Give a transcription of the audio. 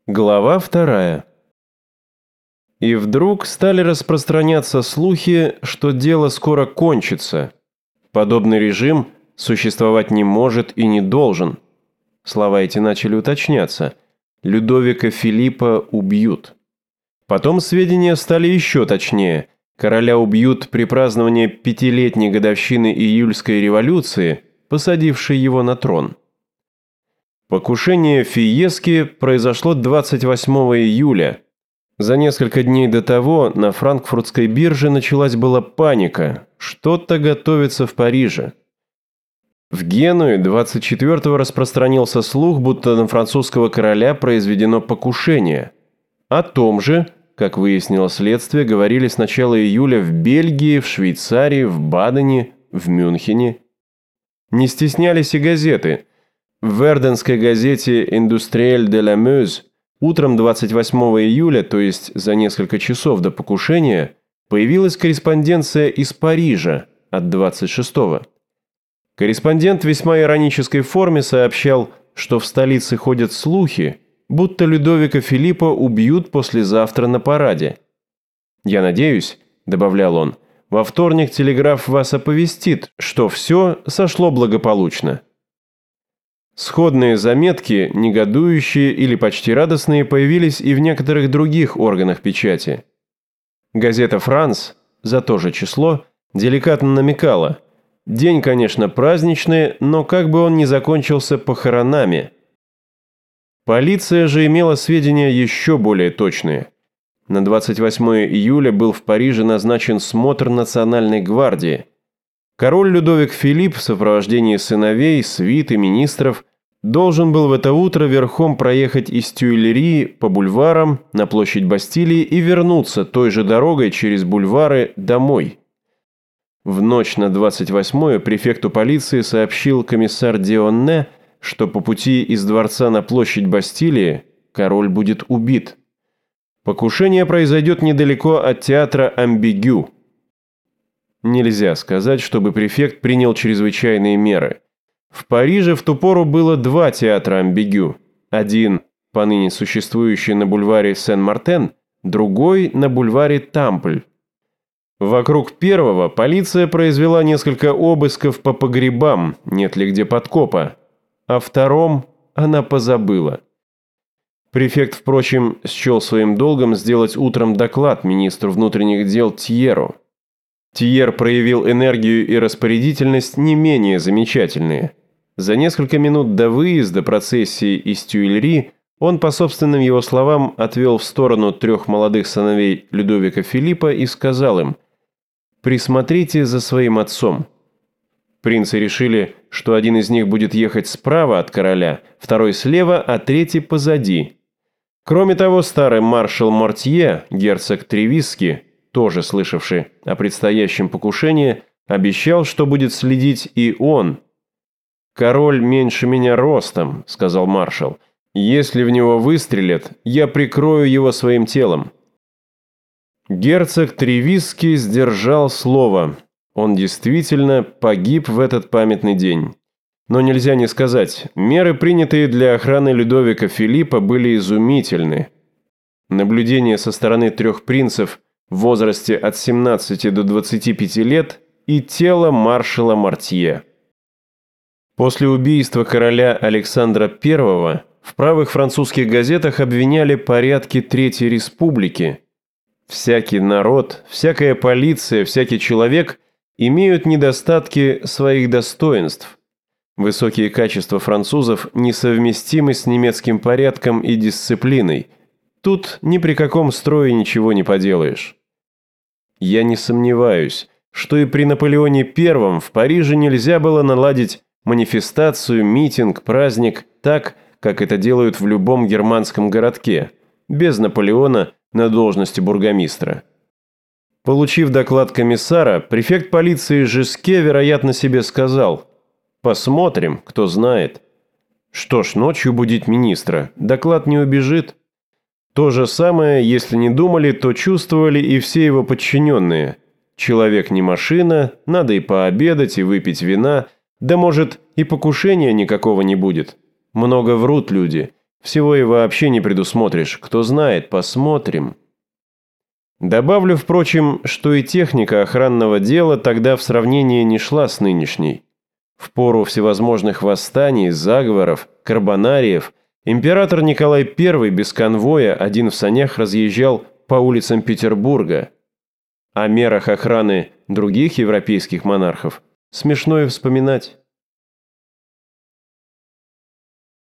Глава 2. И вдруг стали распространяться слухи, что дело скоро кончится. Подобный режим существовать не может и не должен. Слова эти начали уточняться. Людовика Филиппа убьют. Потом сведения стали еще точнее. Короля убьют при праздновании 5-летней годовщины июльской революции, посадившей его на трон. Покушение Фиески произошло 28 июля. За несколько дней до того на франкфуртской бирже началась была паника. Что-то готовится в Париже. В Генуе 24-го распространился слух, будто на французского короля произведено покушение. О том же, как выяснило следствие, говорили с начала июля в Бельгии, в Швейцарии, в Бадене, в Мюнхене. Не стеснялись и газеты. В верденской газете «Индустриэль де ла Мёз» утром 28 июля, то есть за несколько часов до покушения, появилась корреспонденция из Парижа от 26-го. Корреспондент в весьма иронической форме сообщал, что в столице ходят слухи, будто Людовика Филиппа убьют послезавтра на параде. «Я надеюсь», – добавлял он, – «во вторник телеграф вас оповестит, что все сошло благополучно». Сходные заметки, негодующие или почти радостные, появились и в некоторых других органах печати. Газета «Франс» за то же число деликатно намекала: день, конечно, праздничный, но как бы он ни закончился похоронами. Полиция же имела сведения еще более точные. На 28 июля был в Париже назначен смотр Национальной гвардии. Король Людовик Филипп в сопровождении сыновей, свиты, министров должен был в это утро верхом проехать из Тюильри по бульварам на площадь Бастилии и вернуться той же дорогой через бульвары домой. В ночь на 28-е префекту полиции сообщил комиссар Дионне, что по пути из дворца на площадь Бастилии король будет убит. Покушение произойдет недалеко от театра Амбигю. Нельзя сказать, чтобы префект принял чрезвычайные меры. В Париже в ту пору было 2 театра Амбигю. Один, поныне существующий на бульваре Сен-Мартен, другой на бульваре Тампль. Вокруг первого полиция произвела несколько обысков по погребам, нет ли где подкопа. О втором она позабыла. Префект, впрочем, счел своим долгом сделать утром доклад министру внутренних дел Тьеру. Тьер проявил энергию и распорядительность не менее замечательные. За несколько минут до выезда процессии из Тюильри он, по собственным его словам, отвел в сторону 3 молодых сыновей Людовика Филиппа и сказал им: «Присмотрите за своим отцом». Принцы решили, что один из них будет ехать справа от короля, второй слева, а третий позади. Кроме того, старый маршал Мортье, герцог Тревиски, тоже слышавший о предстоящем покушении, обещал, что будет следить и он. «Король меньше меня ростом», — сказал маршал. «Если в него выстрелят, я прикрою его своим телом». Герцог Тревиски сдержал слово. Он действительно погиб в этот памятный день. Но нельзя не сказать, меры, принятые для охраны Людовика Филиппа, были изумительны. Наблюдение со стороны 3 принцев в возрасте от 17 до 25 лет и тело маршала Мортье. После убийства короля Александра I в правых французских газетах обвиняли порядки Третьей Республики. Всякий народ, всякая полиция, всякий человек имеют недостатки своих достоинств. Высокие качества французов несовместимы с немецким порядком и дисциплиной. Тут ни при каком строе ничего не поделаешь. Я не сомневаюсь, что и при Наполеоне I в Париже нельзя было наладить манифестацию, митинг, праздник так, как это делают в любом германском городке, без Наполеона на должности бургомистра. Получив доклад комиссара, префект полиции Жеске, вероятно, себе сказал: «Посмотрим, кто знает». Что ж, ночью будить министра, доклад не убежит. То же самое, если не думали, то чувствовали и все его подчиненные. Человек не машина, надо и пообедать, и выпить вина, да может и покушения никакого не будет. Много врут люди. Всего и вообще не предусмотришь. Кто знает, посмотрим. Добавлю, впрочем, что и техника охранного дела тогда в сравнении не шла с нынешней. В пору всевозможных восстаний, заговоров, карбонариев император Николай I без конвоя один в санях разъезжал по улицам Петербурга. О мерах охраны других европейских монархов смешно и вспоминать.